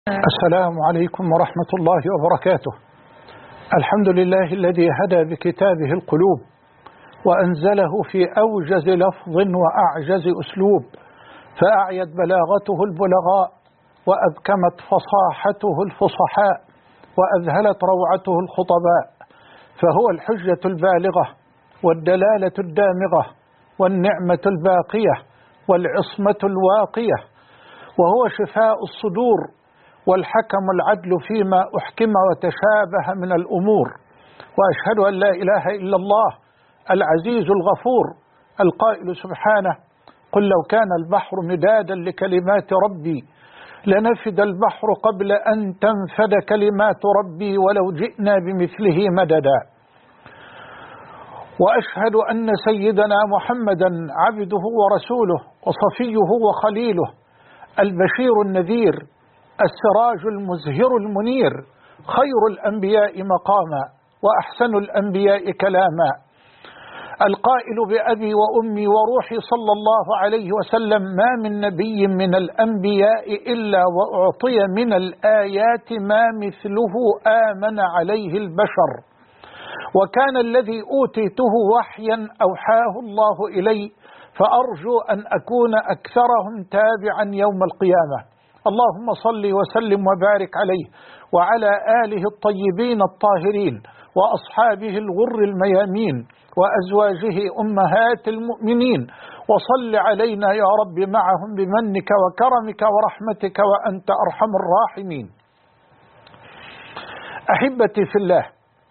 السلام عليكم ورحمة الله وبركاته. الحمد لله الذي هدى بكتابه القلوب وأنزله في أوجز لفظ وأعجز أسلوب، فأعيت بلاغته البلغاء وأبكمت فصاحته الفصحاء وأذهلت روعته الخطباء، فهو الحجة البالغة والدلالة الدامغة والنعمة الباقية والعصمة الواقية، وهو شفاء الصدور والحكم العدل فيما أحكم وتشابه من الأمور. وأشهد أن لا إله إلا الله العزيز الغفور القائل سبحانه: قل لو كان البحر مدادا لكلمات ربي لنفد البحر قبل أن تنفد كلمات ربي ولو جئنا بمثله مددا. وأشهد أن سيدنا محمدا عبده ورسوله وصفيه وخليله، البشير النذير، السراج المزهر المنير، خير الأنبياء مقاما وأحسن الأنبياء كلاما، القائل بأبي وأمي وروحي صلى الله عليه وسلم: ما من نبي من الأنبياء إلا وأعطي من الآيات ما مثله آمن عليه البشر، وكان الذي أوتيته وحيا أوحاه الله إلي، فأرجو أن أكون أكثرهم تابعا يوم القيامة. اللهم صل وسلم وبارك عليه وعلى آله الطيبين الطاهرين وأصحابه الغر الميامين وأزواجه أمهات المؤمنين، وصل علينا يا رب معهم بمنك وكرمك ورحمتك وأنت أرحم الراحمين. أحبتي في الله،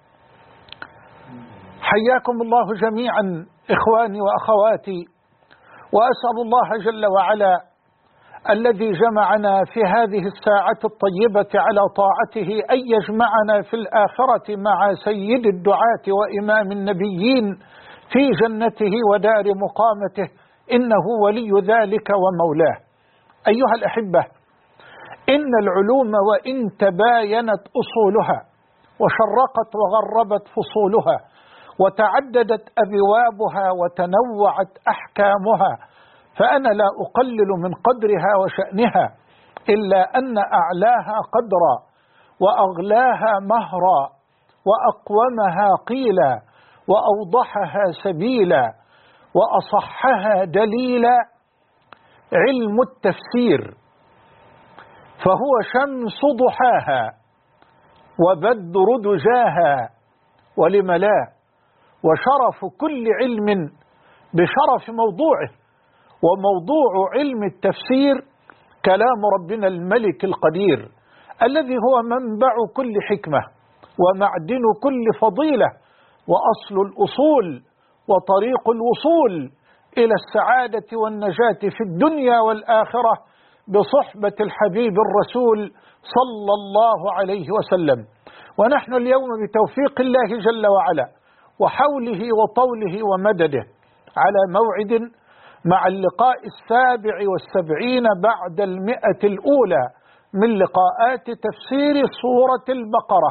حياكم الله جميعا إخواني وأخواتي، وأسأل الله جل وعلا الذي جمعنا في هذه الساعة الطيبة على طاعته أن يجمعنا في الآخرة مع سيد الدعاة وإمام النبيين في جنته ودار مقامته، إنه ولي ذلك ومولاه. أيها الأحبة، إن العلوم وإن تباينت أصولها وشرقت وغربت فصولها وتعددت أبوابها وتنوعت أحكامها، فأنا لا أقلل من قدرها وشأنها، إلا أن أعلاها قدرا وأغلاها مهرا وأقومها قيلا وأوضحها سبيلا وأصحها دليلا علم التفسير، فهو شمس ضحاها وبدر دجاها، ولم لا، وشرف كل علم بشرف موضوعه، وموضوع علم التفسير كلام ربنا الملك القدير الذي هو منبع كل حكمة ومعدن كل فضيلة وأصل الأصول وطريق الوصول إلى السعادة والنجاة في الدنيا والآخرة بصحبة الحبيب الرسول صلى الله عليه وسلم. ونحن اليوم بتوفيق الله جل وعلا وحوله وطوله ومدده على موعد مع اللقاء 77 بعد 100 الأولى من لقاءات تفسير سورة البقرة،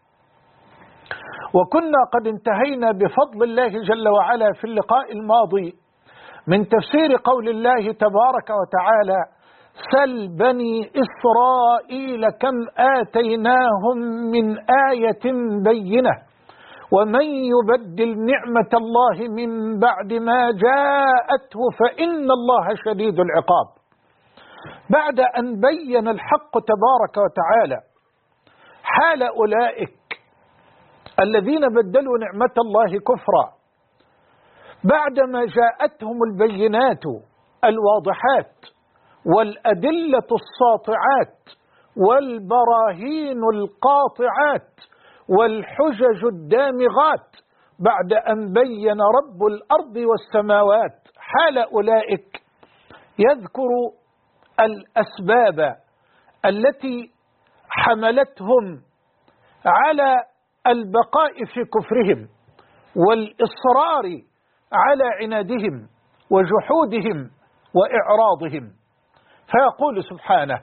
وكنا قد انتهينا بفضل الله جل وعلا في اللقاء الماضي من تفسير قول الله تبارك وتعالى: سل بني إسرائيل كم آتيناهم من آية بينة ومن يبدل نعمة الله من بعد ما جاءته فإن الله شديد العقاب. بعد أن بين الحق تبارك وتعالى حال أولئك الذين بدلوا نعمة الله كفرا بعدما جاءتهم البينات الواضحات والأدلة الساطعات والبراهين القاطعات والحجج الدامغات، بعد أن بين رب الأرض والسماوات حال أولئك، يذكر الأسباب التي حملتهم على البقاء في كفرهم والإصرار على عنادهم وجحودهم وإعراضهم، فيقول سبحانه: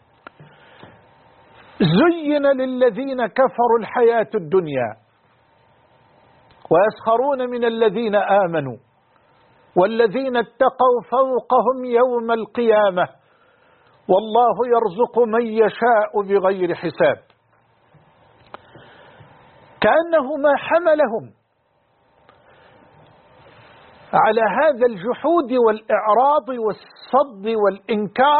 زين للذين كفروا الحياة الدنيا ويسخرون من الذين آمنوا والذين اتقوا فوقهم يوم القيامة والله يرزق من يشاء بغير حساب. كأنه ما حملهم على هذا الجحود والإعراض والصد والإنكار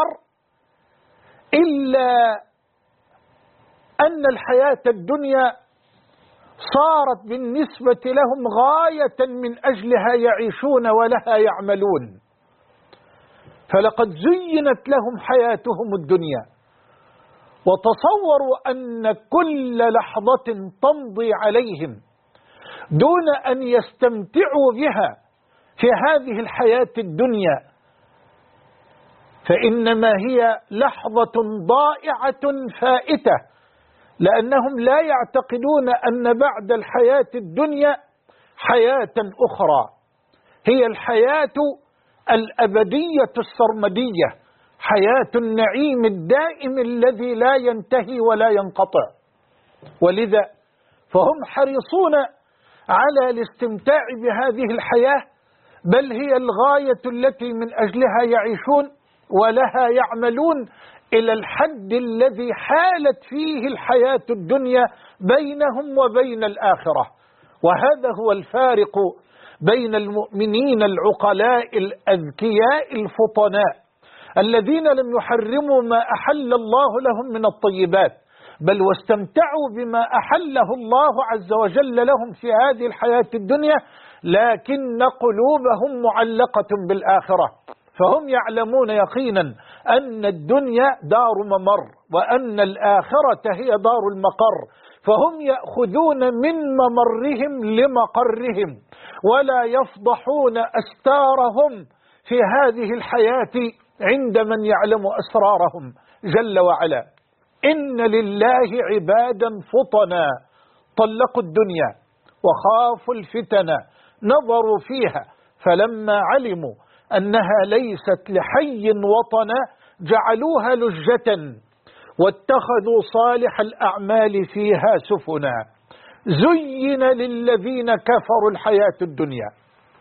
إلا أن الحياة الدنيا صارت بالنسبة لهم غاية من أجلها يعيشون ولها يعملون. فلقد زينت لهم حياتهم الدنيا، وتصوروا أن كل لحظة تمضي عليهم دون أن يستمتعوا بها في هذه الحياة الدنيا فإنما هي لحظة ضائعة فائتة، لأنهم لا يعتقدون أن بعد الحياة الدنيا حياة أخرى هي الحياة الأبدية السرمدية، حياة النعيم الدائم الذي لا ينتهي ولا ينقطع. ولذا فهم حريصون على الاستمتاع بهذه الحياة، بل هي الغاية التي من أجلها يعيشون ولها يعملون، إلى الحد الذي حالت فيه الحياة الدنيا بينهم وبين الآخرة. وهذا هو الفارق بين المؤمنين العقلاء الأذكياء الفطناء الذين لم يحرموا ما أحل الله لهم من الطيبات، بل واستمتعوا بما أحله الله عز وجل لهم في هذه الحياة الدنيا، لكن قلوبهم معلقة بالآخرة، فهم يعلمون يقينا أن الدنيا دار ممر وأن الآخرة هي دار المقر، فهم يأخذون من ممرهم لمقرهم ولا يفضحون أستارهم في هذه الحياة عند من يعلم أسرارهم جل وعلا. إن لله عبادا فطنا طلقوا الدنيا وخافوا الفتن نظروا فيها فلما علموا أنها ليست لحي وطنا جعلوها لجة واتخذوا صالح الأعمال فيها سفنا زين للذين كفروا الحياة الدنيا.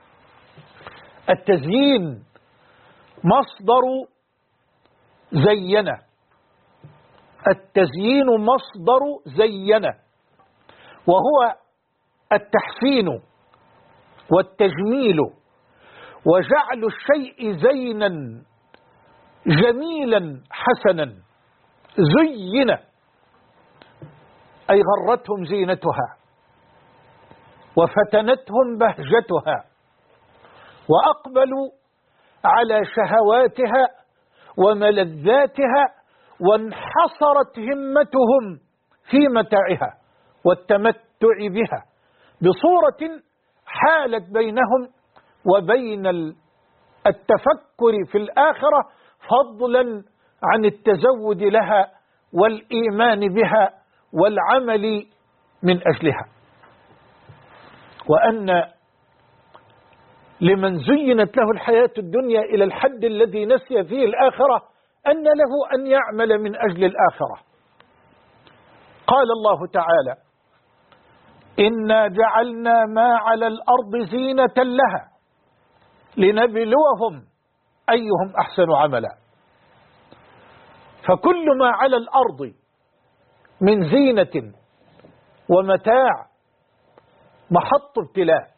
التزيين مصدر زينة، التزيين مصدر زينة، وهو التحسين والتجميل وجعل الشيء زينا جميلا حسنا. زين أي غرتهم زينتها وفتنتهم بهجتها وأقبلوا على شهواتها وملذاتها وانحصرت همتهم في متاعها والتمتع بها بصورة حالت بينهم وبين التفكر في الآخرة فضلا عن التزود لها والإيمان بها والعمل من أجلها. وأن لمن زينت له الحياة الدنيا إلى الحد الذي نسي فيه الآخرة أن له أن يعمل من أجل الآخرة. قال الله تعالى: إنا جعلنا ما على الأرض زينة لها لنبلوهم أيهم أحسن عملا. فكل ما على الأرض من زينة ومتاع محط ابتلاء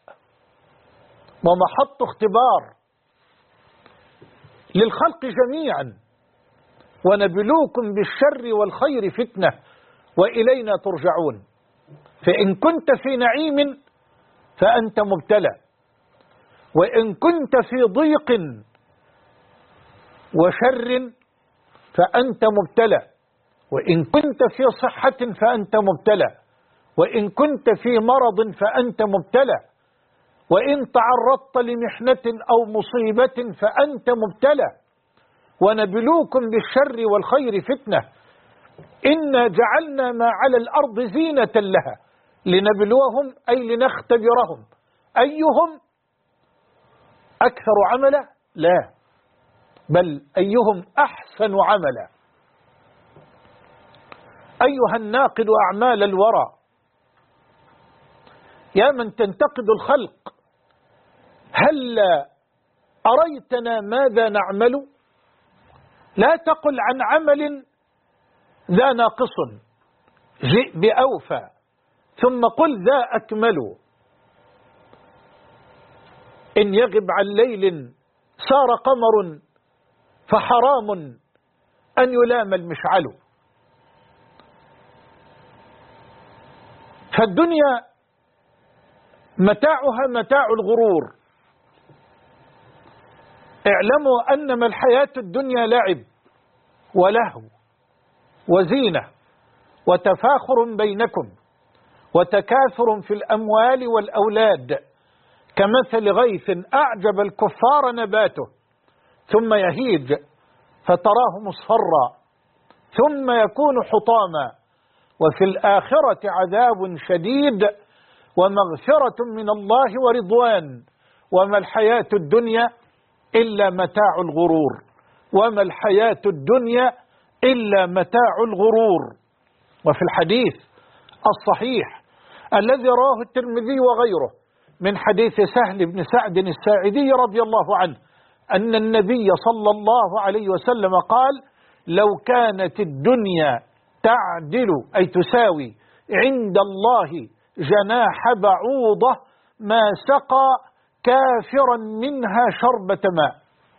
ومحط اختبار للخلق جميعا، ونبلوكم بالشر والخير فتنة وإلينا ترجعون. فإن كنت في نعيم فأنت مبتلى، وإن كنت في ضيق وشر فأنت مبتلى، وإن كنت في صحة فأنت مبتلى، وإن كنت في مرض فأنت مبتلى، وإن تعرضت لمحنة أو مصيبة فأنت مبتلى. ونبلوكم بالشر والخير فتنة. إنا جعلنا ما على الأرض زينة لها لنبلوهم أي لنختبرهم أيهم أكثر عملا، لا، بل أيهم أحسن عملا. أيها الناقد أعمال الورى، يا من تنتقد الخلق، هل أريتنا ماذا نعمل؟ لا تقل عن عمل ذا ناقص جئ بأوفى ثم قل ذا أكمل. إن يغب عن ليل صار قمر فحرام أن يلام المشعل. فالدنيا متاعها متاع الغرور. اعلموا أنما الحياة الدنيا لعب ولهو وزينة وتفاخر بينكم وتكاثر في الأموال والأولاد كمثل غيث أعجب الكفار نباته ثم يهيج فتراه مصفرا ثم يكون حطاما وفي الآخرة عذاب شديد ومغفرة من الله ورضوان وما الحياة الدنيا إلا متاع الغرور. وما الحياة الدنيا إلا متاع الغرور. وفي الحديث الصحيح الذي رواه الترمذي وغيره من حديث سهل بن سعد الساعدي رضي الله عنه أن النبي صلى الله عليه وسلم قال: لو كانت الدنيا تعدل أي تساوي عند الله جناح بعوضة ما سقى كافرا منها شربة ماء.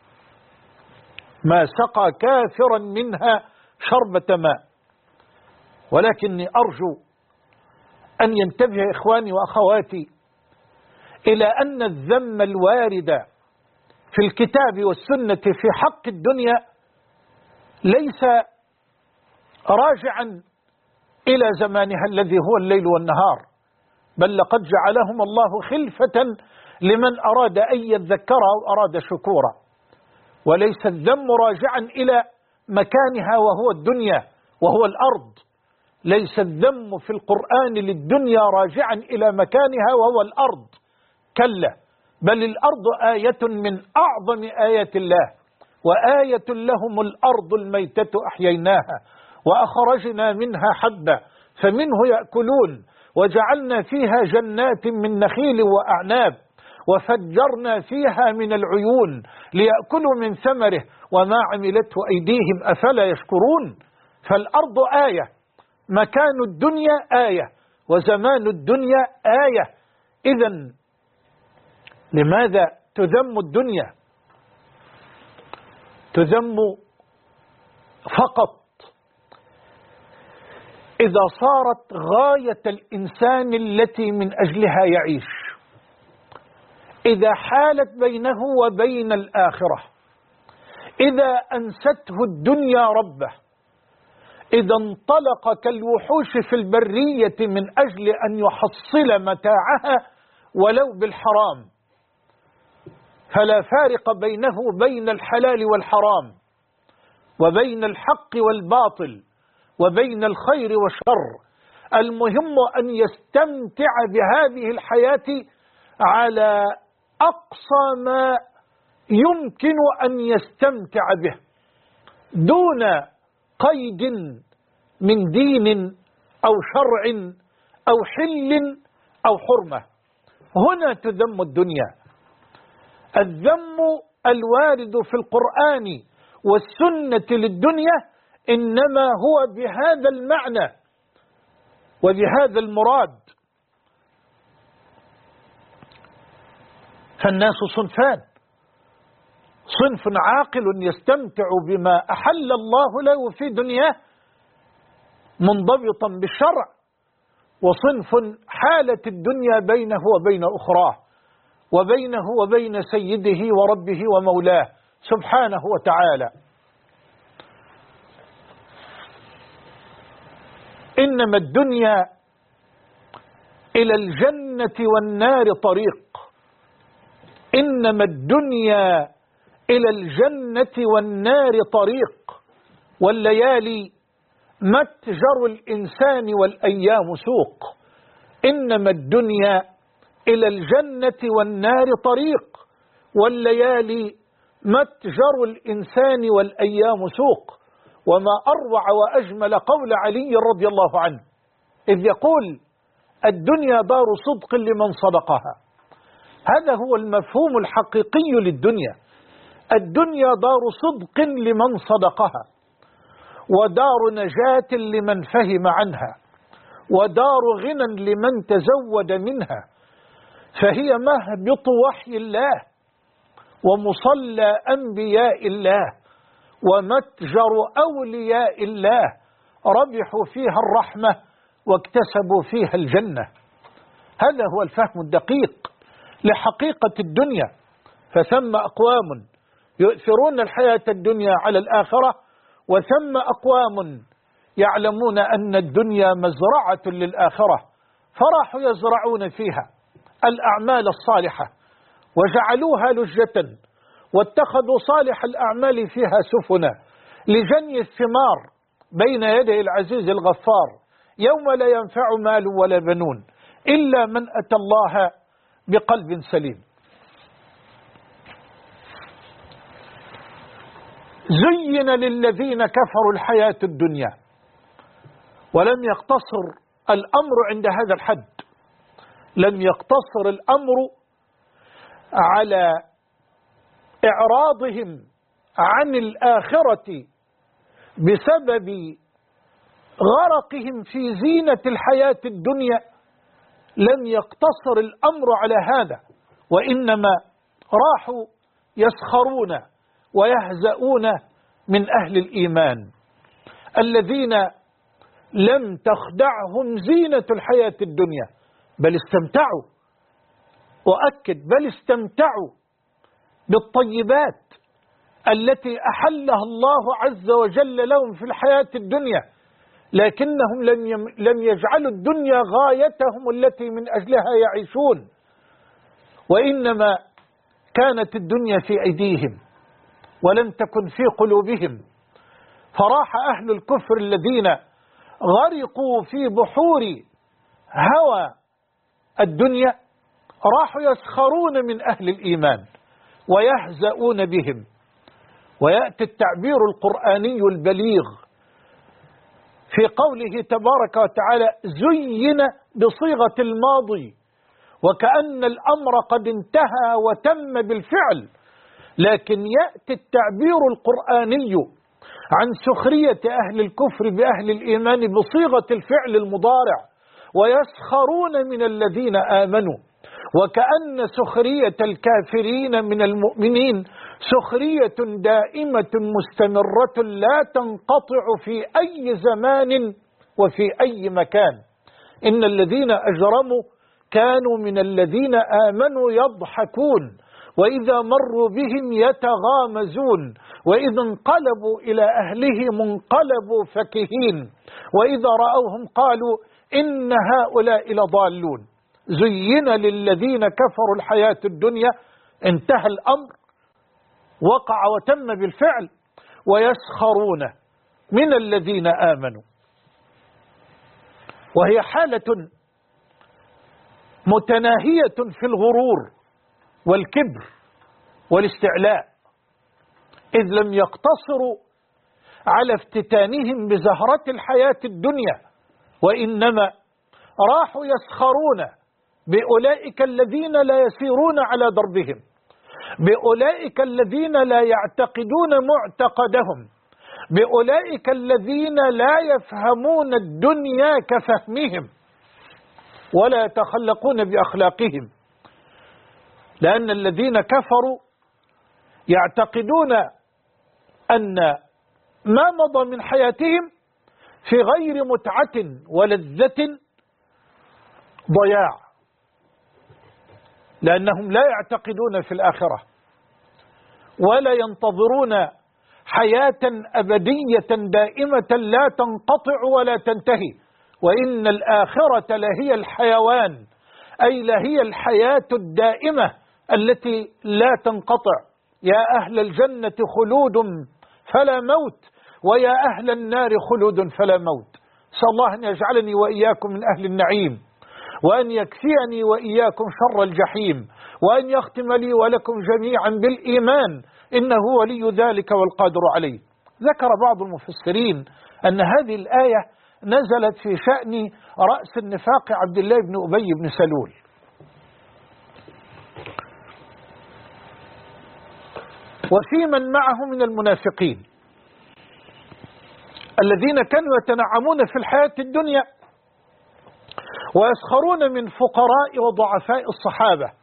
ما سقى كافرا منها شربة ماء. ولكني أرجو أن ينتبه إخواني وأخواتي إلى أن الذم الوارد في الكتاب والسنة في حق الدنيا ليس راجعا إلى زمانها الذي هو الليل والنهار، بل لقد جعلهم الله خلفة لمن أراد أن يذكر أو أراد شكورا. وليس الذم راجعا إلى مكانها وهو الدنيا وهو الأرض. ليس الذم في القرآن للدنيا راجعا إلى مكانها وهو الأرض، كلا، بل الأرض آية من أعظم آيات الله. وآية لهم الأرض الميتة أحييناها وأخرجنا منها حبا فمنه يأكلون وجعلنا فيها جنات من نخيل وأعناب وفجرنا فيها من العيون ليأكلوا من ثمره وما عملته أيديهم أفلا يشكرون. فالأرض آية، مكان الدنيا آية، وزمان الدنيا آية. إذن لماذا تذم الدنيا؟ تذم فقط إذا صارت غاية الإنسان التي من أجلها يعيش، إذا حالت بينه وبين الآخرة، إذا أنسته الدنيا ربه، إذا انطلق كالوحوش في البرية من أجل أن يحصل متاعها ولو بالحرام، فلا فارق بينه وبين الحلال والحرام وبين الحق والباطل وبين الخير والشر. المهم أن يستمتع بهذه الحياة على أقصى ما يمكن أن يستمتع به دون قيد من دين أو شرع أو حل أو حرمة. هنا تذم الدنيا. الذم الوارد في القرآن والسنة للدنيا إنما هو بهذا المعنى وبهذا المراد. فالناس صنفان: صنف عاقل يستمتع بما أحل الله له في دنياه منضبطا بالشرع، وصنف حالت الدنيا بينه وبين أخراه وبينه وبين سيده وربه ومولاه سبحانه وتعالى. إنما الدنيا إلى الجنة والنار طريق. إنما الدنيا إلى الجنة والنار طريق، والليالي متجر الإنسان والأيام سوق. إنما الدنيا إلى الجنة والنار طريق، والليالي متجر الإنسان والأيام سوق. وما أروع وأجمل قول علي رضي الله عنه إذ يقول: الدنيا دار صدق لمن صدقها. هذا هو المفهوم الحقيقي للدنيا. الدنيا دار صدق لمن صدقها، ودار نجاة لمن فهم عنها، ودار غنى لمن تزود منها، فهي مهبط وحي الله ومصلى أنبياء الله ومتجر أولياء الله، ربحوا فيها الرحمة واكتسبوا فيها الجنة. هذا هو الفهم الدقيق لحقيقة الدنيا. فثم أقوام يؤثرون الحياة الدنيا على الآخرة، وثم أقوام يعلمون أن الدنيا مزرعة للآخرة، فراحوا يزرعون فيها الأعمال الصالحة وجعلوها لجة، واتخذوا صالح الأعمال فيها سفنا لجني الثمار بين يدي العزيز الغفار، يوم لا ينفع مال ولا بنون إلا من أتى الله بقلب سليم. زين للذين كفروا الحياة الدنيا، ولم يقتصر الأمر عند هذا الحد، لم يقتصر الأمر على إعراضهم عن الآخرة بسبب غرقهم في زينة الحياة الدنيا، لم يقتصر الأمر على هذا، وإنما راحوا يسخرون ويهزؤون من أهل الإيمان الذين لم تخدعهم زينة الحياة الدنيا، بل استمتعوا، وأكد بل استمتعوا بالطيبات التي أحلها الله عز وجل لهم في الحياة الدنيا، لكنهم لم يجعلوا الدنيا غايتهم التي من أجلها يعيشون، وإنما كانت الدنيا في أيديهم ولم تكن في قلوبهم. فراح أهل الكفر الذين غرقوا في بحور هوى الدنيا راحوا يسخرون من أهل الإيمان ويهزؤون بهم. ويأتي التعبير القرآني البليغ في قوله تبارك وتعالى زين بصيغة الماضي، وكأن الأمر قد انتهى وتم بالفعل، لكن يأتي التعبير القرآني عن سخرية أهل الكفر بأهل الإيمان بصيغة الفعل المضارع، ويسخرون من الذين آمنوا، وكأن سخرية الكافرين من المؤمنين سخرية دائمة مستمرة لا تنقطع في أي زمان وفي أي مكان. إن الذين أجرموا كانوا من الذين آمنوا يضحكون، وإذا مروا بهم يتغامزون، وإذا انقلبوا إلى أهلهم انقلبوا فكهين، وإذا رأوهم قالوا إن هؤلاء لضالون. زين للذين كفروا الحياة الدنيا، انتهى الأمر، وقع وتم بالفعل، ويسخرون من الذين آمنوا. وهي حالة متناهية في الغرور والكبر والاستعلاء، إذ لم يقتصروا على افتتانهم بزهرة الحياة الدنيا، وإنما راحوا يسخرون بأولئك الذين لا يسيرون على دربهم، بأولئك الذين لا يعتقدون معتقدهم، بأولئك الذين لا يفهمون الدنيا كفهمهم ولا يتخلقون بأخلاقهم. لأن الذين كفروا يعتقدون أن ما مضى من حياتهم في غير متعة ولذة ضياع، لأنهم لا يعتقدون في الآخرة ولا ينتظرون حياة أبدية دائمة لا تنقطع ولا تنتهي، وإن الآخرة لهي الحيوان، أي لهي الحياة الدائمة التي لا تنقطع. يا أهل الجنة خلود فلا موت، ويا أهل النار خلود فلا موت. أسأل الله أن يجعلني وإياكم من أهل النعيم، وأن يكفيني وإياكم شر الجحيم، وأن يختم لي ولكم جميعا بالإيمان، إنه ولي ذلك والقادر عليه. ذكر بعض المفسرين أن هذه الآية نزلت في شأن رأس النفاق عبد الله بن أبي بن سلول. وفي من معه من المنافقين الذين كانوا يتنعمون في الحياة الدنيا ويسخرون من فقراء وضعفاء الصحابة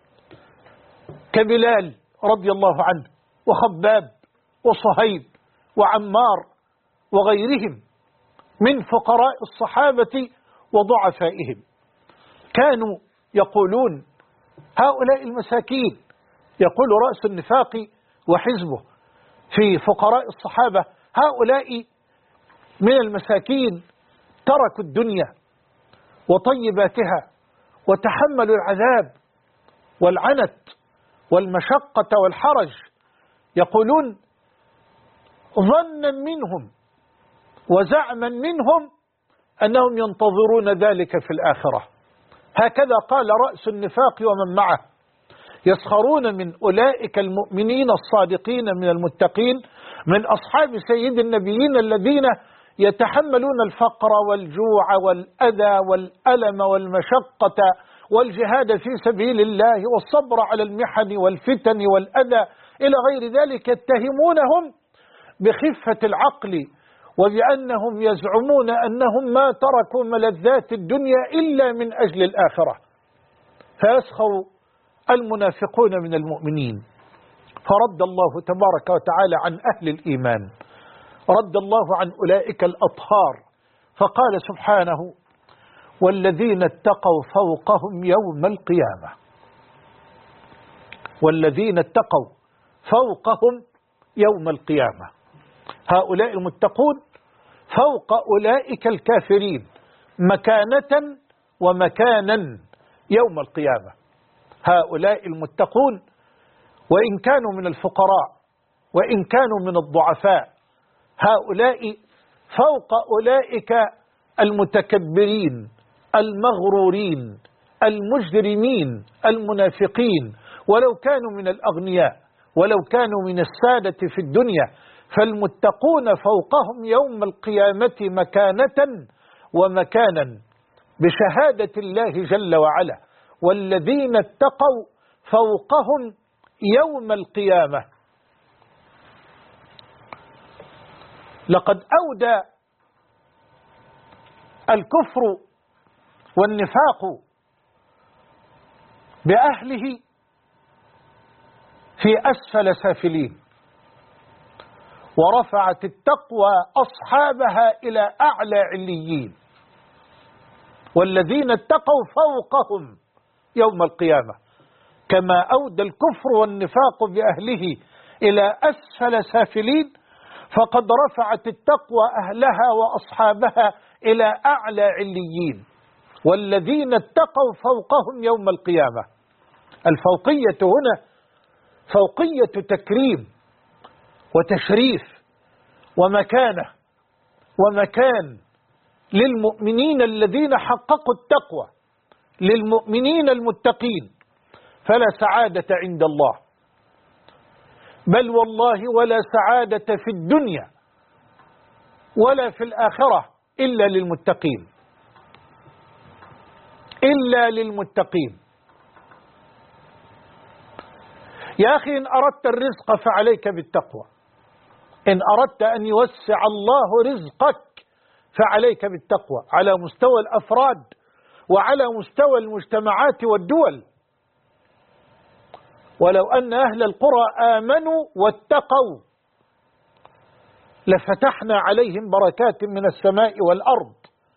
كبلال رضي الله عنه وخباب وصهيب وعمار وغيرهم من فقراء الصحابة وضعفائهم. كانوا يقولون هؤلاء المساكين، يقول رأس النفاق وحزبه في فقراء الصحابة، هؤلاء من المساكين تركوا الدنيا وطيباتها وتحملوا العذاب والعنت والمشقة والحرج. يقولون ظنا منهم وزعما منهم أنهم ينتظرون ذلك في الآخرة. هكذا قال رأس النفاق ومن معه، يسخرون من أولئك المؤمنين الصادقين من المتقين من أصحاب سيد النبيين الذين يتحملون الفقر والجوع والأذى والألم والمشقة والجهاد في سبيل الله والصبر على المحن والفتن والأذى إلى غير ذلك، يتهمونهم بخفة العقل وبأنهم يزعمون أنهم ما تركوا ملذات الدنيا إلا من أجل الآخرة. فيسخر المنافقون من المؤمنين. فرد الله تبارك وتعالى عن أهل الإيمان، رد الله عن أولئك الأطهار، فقال سبحانه: والذين اتقوا فوقهم يوم القيامة. والذين اتقوا فوقهم يوم القيامة، هؤلاء المتقون فوق أولئك الكافرين مكانة ومكانا يوم القيامة. هؤلاء المتقون وإن كانوا من الفقراء وإن كانوا من الضعفاء، هؤلاء فوق أولئك المتكبرين المغرورين المجرمين المنافقين، ولو كانوا من الأغنياء ولو كانوا من السادة في الدنيا، فالمتقون فوقهم يوم القيامة مكانة ومكانا بشهادة الله جل وعلا. والذين اتقوا فوقهم يوم القيامة. لقد أودى الكفر والنفاق بأهله في أسفل سافلين، ورفعت التقوى أصحابها إلى أعلى عليين. والذين اتقوا فوقهم يوم القيامة، كما أودى الكفر والنفاق بأهله إلى أسفل سافلين، فقد رفعت التقوى أهلها وأصحابها إلى أعلى عليين. والذين اتقوا فوقهم يوم القيامة. الفوقية هنا فوقية تكريم وتشريف ومكانة ومكان للمؤمنين الذين حققوا التقوى، للمؤمنين المتقين، فلا سعادة عند الله، بل والله ولا سعادة في الدنيا ولا في الآخرة إلا للمتقين، إلا للمتقين. يا أخي إن أردت الرزق فعليك بالتقوى، إن أردت أن يوسع الله رزقك فعليك بالتقوى على مستوى الأفراد وعلى مستوى المجتمعات والدول. ولو أن أهل القرى آمنوا واتقوا لفتحنا عليهم بركات من السماء والأرض.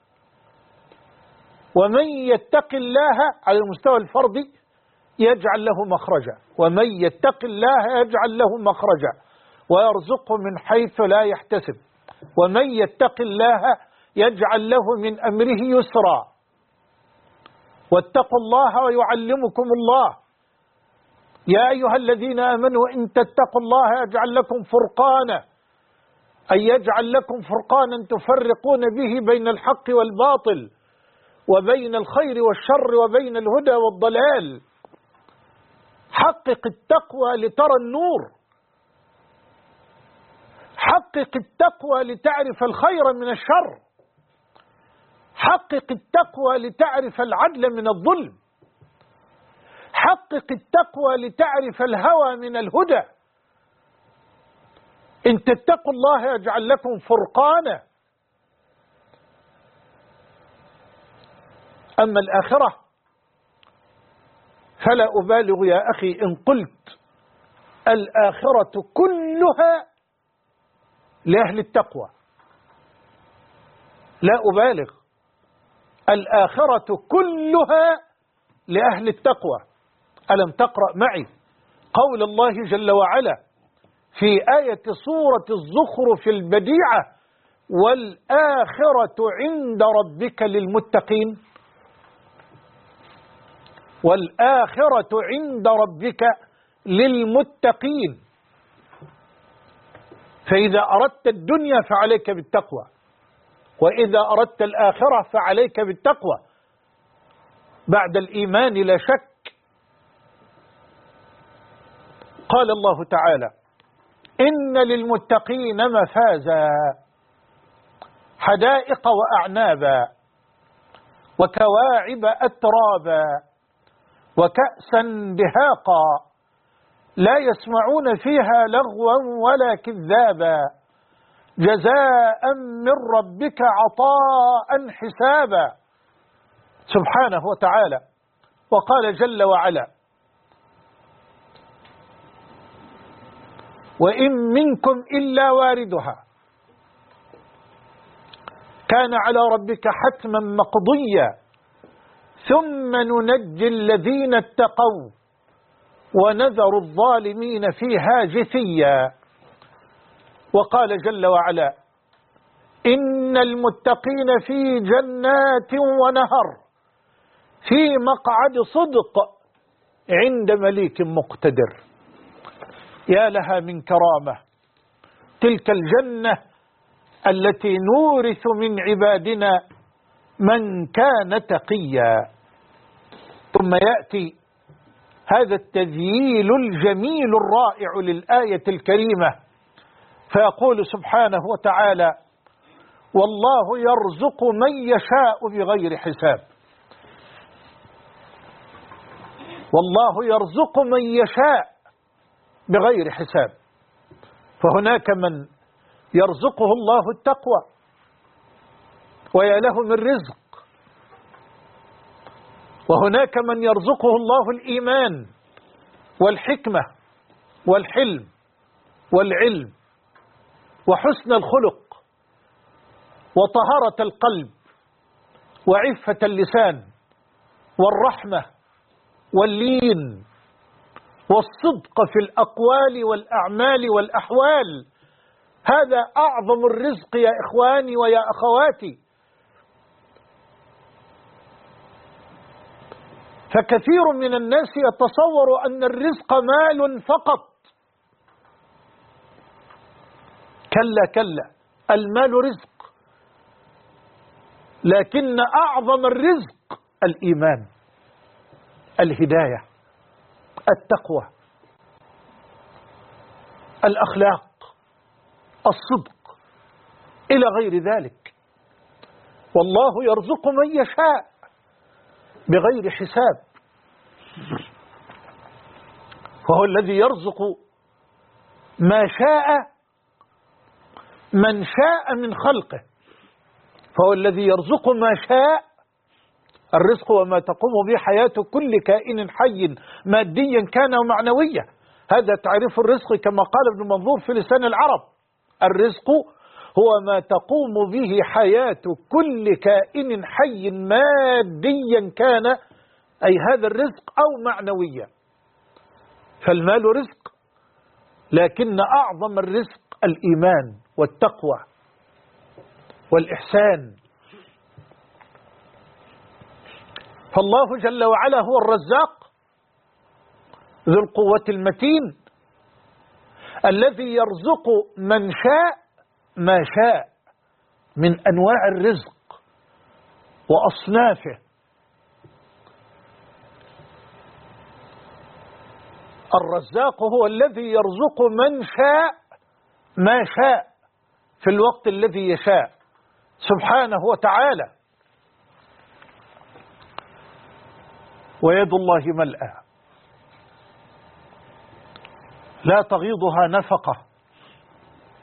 ومن يتق الله على المستوى الفردي يجعل له مخرجا، ومن يتق الله يجعل له مخرجا ويرزقه من حيث لا يحتسب، ومن يتق الله يجعل له من أمره يسرا. واتقوا الله ويعلمكم الله. يا أيها الذين آمنوا إن تتقوا الله يجعل لكم فرقانا، أي يجعل لكم فرقانا تفرقون به بين الحق والباطل وبين الخير والشر وبين الهدى والضلال. حقق التقوى لترى النور، حقق التقوى لتعرف الخير من الشر، حقق التقوى لتعرف العدل من الظلم، حقق التقوى لتعرف الهوى من الهدى، إن تتقوا الله يجعل لكم فرقانا. أما الآخرة فلا أبالغ يا أخي إن قلت الآخرة كلها لأهل التقوى، لا أبالغ، الآخرة كلها لأهل التقوى. ألم تقرأ معي قول الله جل وعلا في آية سورة الزخرف البديعة: والآخرة عند ربك للمتقين؟ والآخرة عند ربك للمتقين. فإذا أردت الدنيا فعليك بالتقوى، وإذا أردت الآخرة فعليك بالتقوى بعد الإيمان لا شك. قال الله تعالى: إن للمتقين مفازا حدائق وأعنابا وكواعب أترابا وكأسا دهاقا لا يسمعون فيها لغوا ولا كذابا جزاء من ربك عطاء حسابا. سبحانه وتعالى. وقال جل وعلا: وإن منكم إلا واردها كان على ربك حتما مقضيا ثم ننجي الذين اتقوا ونذر الظالمين فيها جثيا. وقال جل وعلا: إن المتقين في جنات ونهر في مقعد صدق عند مليك مقتدر. يا لها من كرامة تلك الجنة التي نورث من عبادنا من كان تقيا. ثم يأتي هذا التذييل الجميل الرائع للآية الكريمة فيقول سبحانه وتعالى: والله يرزق من يشاء بغير حساب. والله يرزق من يشاء بغير حساب. فهناك من يرزقه الله التقوى ويا له من رزق، وهناك من يرزقه الله الإيمان والحكمة والحلم والعلم وحسن الخلق وطهارة القلب وعفة اللسان والرحمة واللين والصدق في الأقوال والأعمال والأحوال. هذا أعظم الرزق يا إخواني ويا أخواتي. فكثير من الناس يتصور أن الرزق مال فقط. كلا كلا، المال رزق، لكن أعظم الرزق الإيمان، الهداية، التقوى، الأخلاق، الصدق، إلى غير ذلك. والله يرزق من يشاء بغير حساب، وهو الذي يرزق ما شاء من شاء من خلقه، فهو الذي يرزق ما شاء. الرزق وما تقوم به حياة كل كائن حي ماديا كان ومعنويا. هذا تعريف الرزق كما قال ابن منظور في لسان العرب: الرزق هو ما تقوم به حياة كل كائن حي ماديا كان، أي هذا الرزق، أو معنويا. فالمال رزق، لكن أعظم الرزق الإيمان والتقوى والإحسان. فالله جل وعلا هو الرزاق ذو القوة المتين الذي يرزق من شاء ما شاء من أنواع الرزق وأصنافه. الرزاق هو الذي يرزق من شاء ما شاء في الوقت الذي يشاء سبحانه وتعالى. ويد الله ملأى لا تغيضها نفقة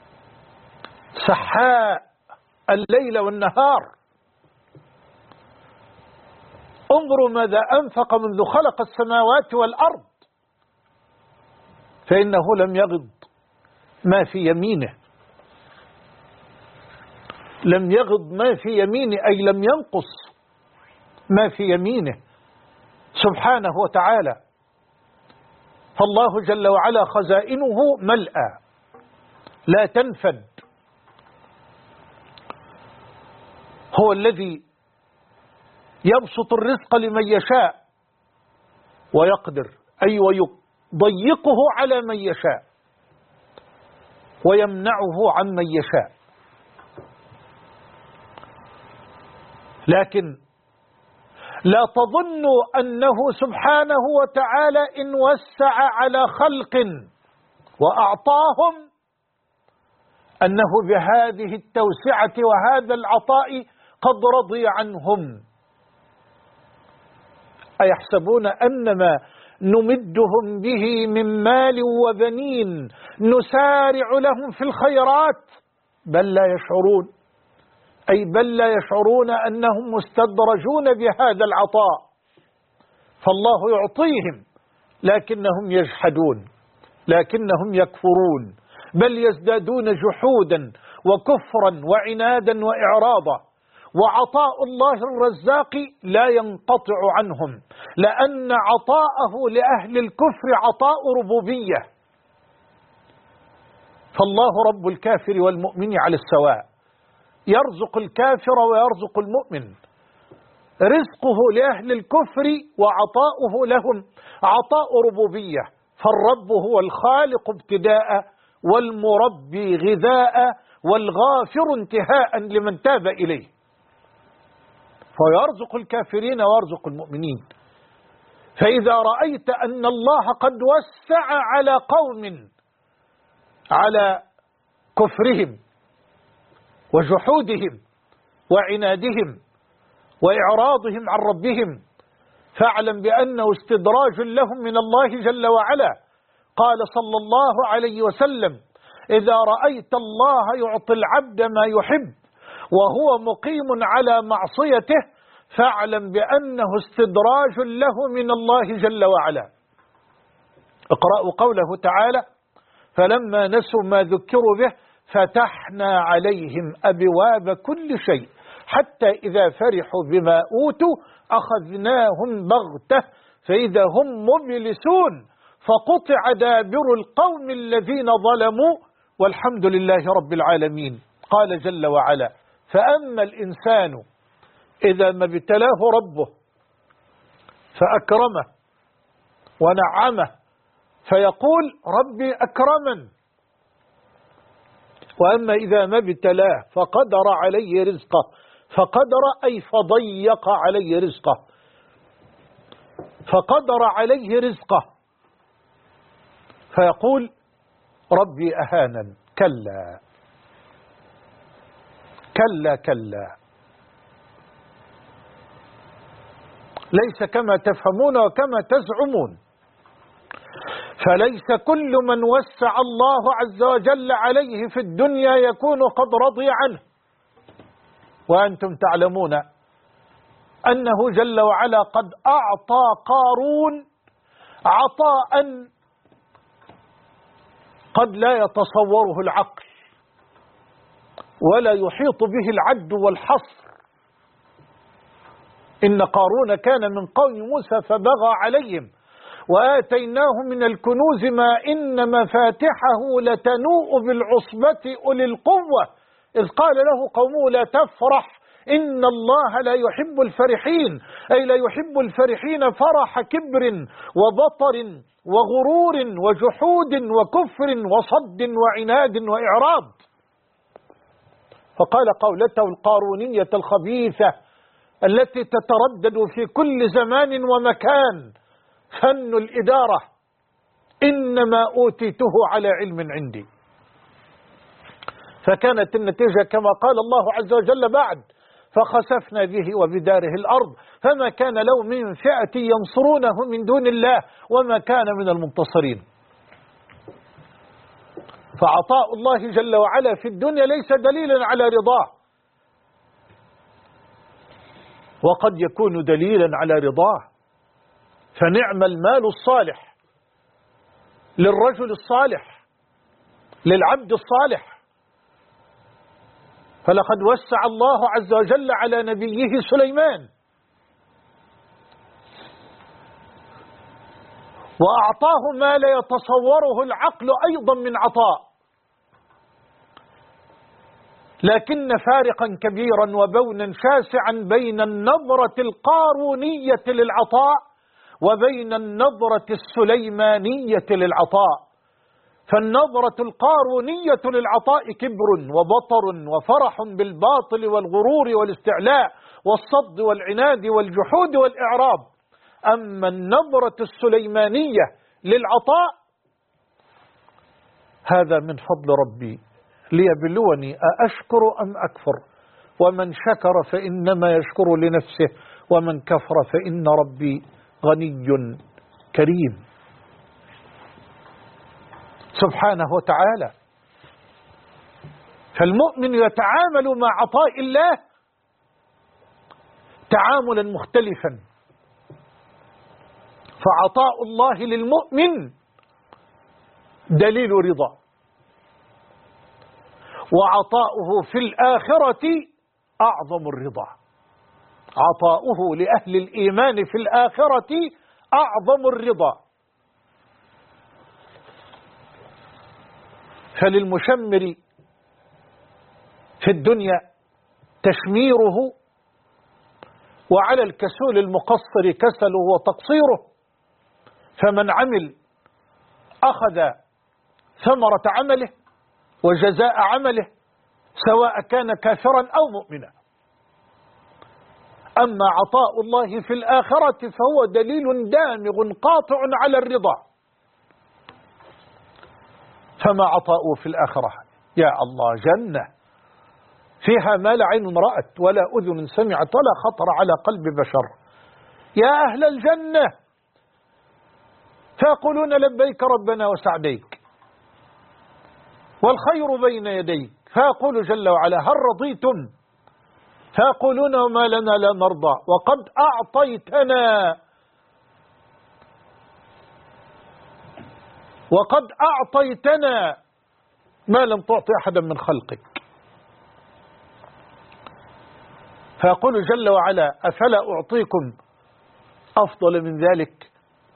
سحاء الليل والنهار. انظروا ماذا أنفق منذ خلق السماوات والأرض، فإنه لم يغض ما في يمينه، لم يغض ما في يمينه، أي لم ينقص ما في يمينه سبحانه وتعالى. فالله جل وعلا خزائنه ملأى لا تنفد. هو الذي يبسط الرزق لمن يشاء ويقدر، أي ويضيقه على من يشاء ويمنعه عن من يشاء. لكن لا تظنوا أنه سبحانه وتعالى إن وسع على خلق وأعطاهم أنه بهذه التوسعة وهذا العطاء قد رضي عنهم. أيحسبون أنما نمدهم به من مال وبنين نسارع لهم في الخيرات بل لا يشعرون، أي بل لا يشعرون أنهم مستدرجون بهذا العطاء. فالله يعطيهم لكنهم يجحدون، لكنهم يكفرون، بل يزدادون جحودا وكفرا وعنادا وإعراضا. وعطاء الله الرزاق لا ينقطع عنهم، لأن عطاءه لأهل الكفر عطاء ربوبية. فالله رب الكافر والمؤمن على السواء، يرزق الكافر ويرزق المؤمن. رزقه لأهل الكفر وعطاؤه لهم عطاء ربوبية. فالرب هو الخالق ابتداء والمربي غذاء والغافر انتهاء لمن تاب إليه. فيرزق الكافرين ويرزق المؤمنين. فإذا رأيت أن الله قد وسع على قوم على كفرهم وجحودهم وعنادهم وإعراضهم عن ربهم، فاعلم بأنه استدراج لهم من الله جل وعلا. قال صلى الله عليه وسلم: إذا رأيت الله يعطي العبد ما يحب وهو مقيم على معصيته فاعلم بأنه استدراج له من الله جل وعلا. اقرأوا قوله تعالى: فلما نسوا ما ذكروا به فتحنا عليهم أبواب كل شيء حتى إذا فرحوا بما أوتوا أخذناهم بغتة فإذا هم مبلسون فقطع دابر القوم الذين ظلموا والحمد لله رب العالمين. قال جل وعلا: فأما الإنسان إذا ما ابتلاه ربه فأكرمه ونعمه فيقول ربي أكرمن، وأما إذا ما ابتلاه فقدر عليه رزقه، فقدر أي فضيق عليه رزقه، فقدر عليه رزقه فيقول ربي أهانن. كلا كلا كلا، ليس كما تفهمون وكما تزعمون. فليس كل من وسع الله عز وجل عليه في الدنيا يكون قد رضي عنه. وأنتم تعلمون أنه جل وعلا قد أعطى قارون عطاء قد لا يتصوره العقل ولا يحيط به العد والحصر. إن قارون كان من قوم موسى فبغى عليهم وآتيناه من الكنوز ما إن مفاتحه لتنوء بالعصبة أولي القوة إذ قال له قومه لا تفرح إن الله لا يحب الفرحين، أي لا يحب الفرحين فرح كبر وبطر وغرور وجحود وكفر وصد وعناد وإعراض. فقال قولته القارونية الخبيثة التي تتردد في كل زمان ومكان: فن الإدارة، إنما أوتيته على علم عندي. فكانت النتيجة كما قال الله عز وجل بعد: فخسفنا به وبداره الأرض فما كان له من فئة ينصرونه من دون الله وما كان من المنتصرين. فعطاء الله جل وعلا في الدنيا ليس دليلا على رضاه، وقد يكون دليلا على رضاه. فنعم المال الصالح للرجل الصالح للعبد الصالح. فلقد وسع الله عز وجل على نبيه سليمان وأعطاه ما لا يتصوره العقل أيضا من عطاء، لكن فارقا كبيرا وبونا شاسعا بين النظرة القارونية للعطاء وبين النظرة السليمانية للعطاء. فالنظرة القارونية للعطاء كبر وبطر وفرح بالباطل والغرور والاستعلاء والصد والعناد والجحود والإعراض. أما النظرة السليمانية للعطاء هذا من فضل ربي ليبلوني أأشكر أم أكفر، ومن شكر فإنما يشكر لنفسه ومن كفر فإن ربي غني كريم سبحانه وتعالى. فالمؤمن يتعامل مع عطاء الله تعاملا مختلفا. فعطاء الله للمؤمن دليل رضا، وعطاؤه في الآخرة أعظم الرضا. عطاؤه لأهل الإيمان في الآخرة أعظم الرضا. فللمشمر في الدنيا تشميره، وعلى الكسول المقصر كسله وتقصيره. فمن عمل أخذ ثمرة عمله وجزاء عمله سواء كان كافرا أو مؤمنا. أما عطاء الله في الآخرة فهو دليل دامغ قاطع على الرضا. فما عطاؤه في الآخرة؟ يا الله، جنة فيها ما لا عين رأت ولا أذن سمعت ولا خطر على قلب بشر. يا أهل الجنة فيقولون لبيك ربنا وسعديك والخير بين يديك، فيقول جل وعلا هل رضيتم؟ فيقولون وما لنا لا نرضى وقد أعطيتنا ما لم تعطي أحدا من خلقك. فيقول جل وعلا أفلا أعطيكم أفضل من ذلك؟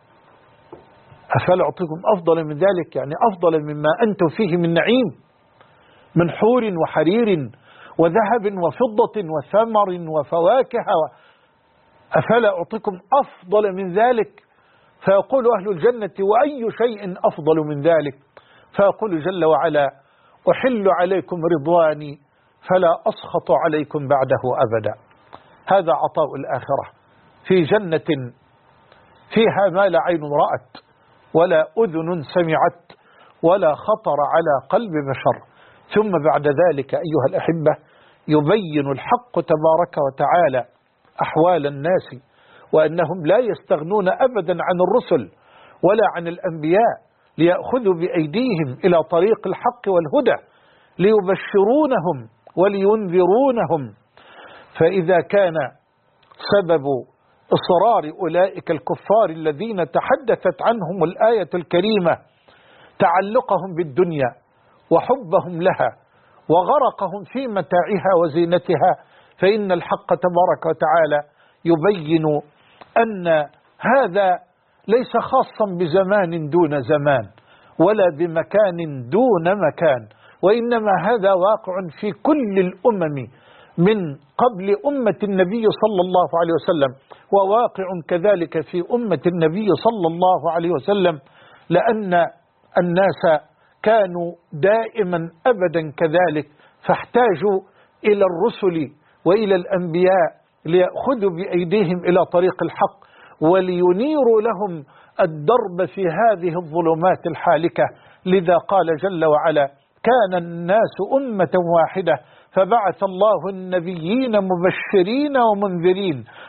أفلا أعطيكم أفضل من ذلك، يعني أفضل مما أنتم فيه من نعيم، من حور وحرير وذهب وفضة وثمر وفواكه. أفلا أعطيكم أفضل من ذلك؟ فيقول أهل الجنة وأي شيء أفضل من ذلك؟ فيقول جل وعلا أحل عليكم رضواني فلا أسخط عليكم بعده أبدا. هذا عطاء الآخرة في جنة فيها ما لا عين رأت ولا أذن سمعت ولا خطر على قلب بشر. ثم بعد ذلك أيها الأحبة يبين الحق تبارك وتعالى أحوال الناس، وأنهم لا يستغنون أبدا عن الرسل ولا عن الأنبياء ليأخذوا بأيديهم إلى طريق الحق والهدى ليبشرونهم ولينذرونهم. فإذا كان سبب إصرار أولئك الكفار الذين تحدثت عنهم الآية الكريمة تعلقهم بالدنيا وحبهم لها وغرقهم في متاعها وزينتها، فإن الحق تبارك وتعالى يبين أن هذا ليس خاصا بزمان دون زمان ولا بمكان دون مكان، وإنما هذا واقع في كل الأمم من قبل أمة النبي صلى الله عليه وسلم، وواقع كذلك في أمة النبي صلى الله عليه وسلم، لأن الناس كانوا دائما أبدا كذلك، فاحتاجوا إلى الرسل وإلى الأنبياء ليأخذوا بأيديهم إلى طريق الحق ولينيروا لهم الدرب في هذه الظلمات الحالكة. لذا قال جل وعلا كان الناس أمة واحدة فبعث الله النبيين مبشرين ومنذرين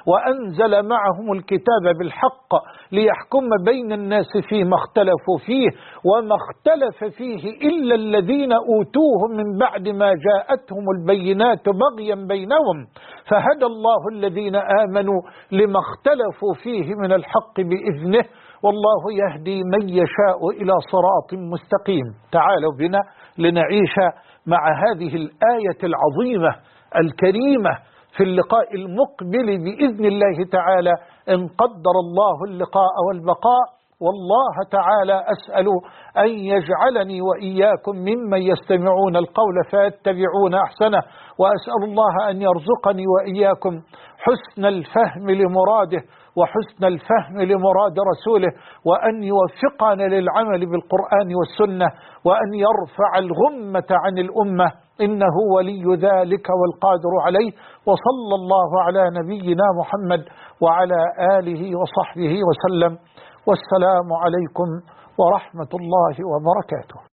وأنزل معهم الكتاب بالحق ليحكم بين الناس فيما اختلفوا فيه وما اختلف فيه إلا الذين أوتوه من بعد ما جاءتهم البينات بغيا بينهم فهدى الله الذين آمنوا لما اختلفوا فيه من الحق بإذنه والله يهدي من يشاء إلى صراط مستقيم. تعالوا بنا لنعيش مع هذه الآية العظيمة الكريمة في اللقاء المقبل بإذن الله تعالى إن قدر الله اللقاء والبقاء. والله تعالى أسأل أن يجعلني وإياكم ممن يستمعون القول فيتبعون أحسنه، وأسأل الله أن يرزقني وإياكم حسن الفهم لمراده وحسن الفهم لمراد رسوله، وأن يوفقنا للعمل بالقرآن والسنة، وأن يرفع الغمة عن الأمة إنه ولي ذلك والقادر عليه. وصلى الله على نبينا محمد وعلى آله وصحبه وسلم، والسلام عليكم ورحمة الله وبركاته.